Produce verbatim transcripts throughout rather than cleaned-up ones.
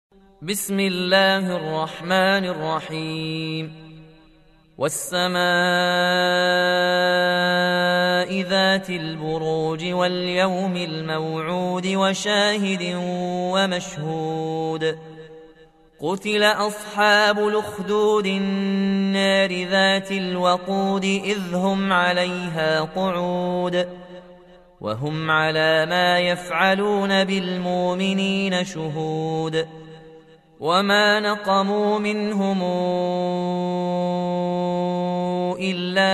بسم الله الرحمن الرحيم والسماء ذات البروج واليوم الموعود وشاهد ومشهود قتل أصحاب الأخدود النار ذات الوقود إذ هم عليها قعود وهم على ما يفعلون بالمؤمنين شهود وما نقموا منهم إلا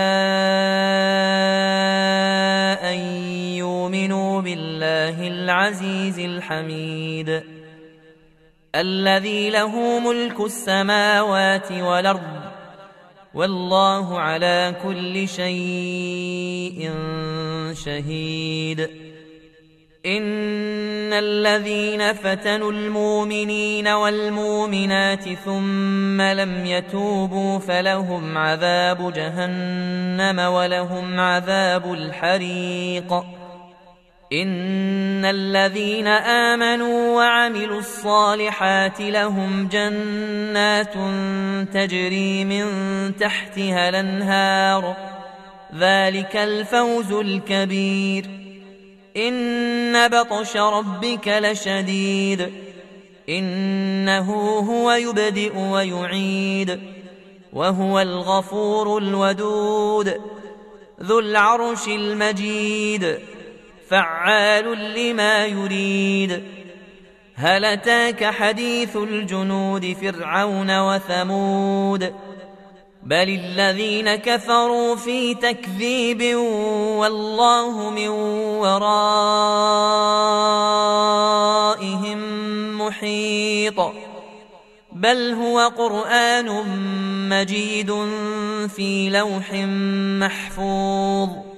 أن يؤمنوا بالله العزيز الحميد الذي له ملك السماوات والأرض والله على كل شيء شهيد إن الذين فتنوا المؤمنين والمؤمنات ثم لم يتوبوا فلهم عذاب جهنم ولهم عذاب الحريق إن الذين آمنوا وعملوا الصالحات لهم جنات تجري من تحتها الأنهار ذلك الفوز الكبير إن بطش ربك لشديد إنه هو يبدئ ويعيد وهو الغفور الودود ذو العرش المجيد فعال لما يريد هل أتاك حديث الجنود فرعون وثمود بل الذين كفروا في تكذيب والله من ورائهم محيط بل هو قرآن مجيد في لوح محفوظ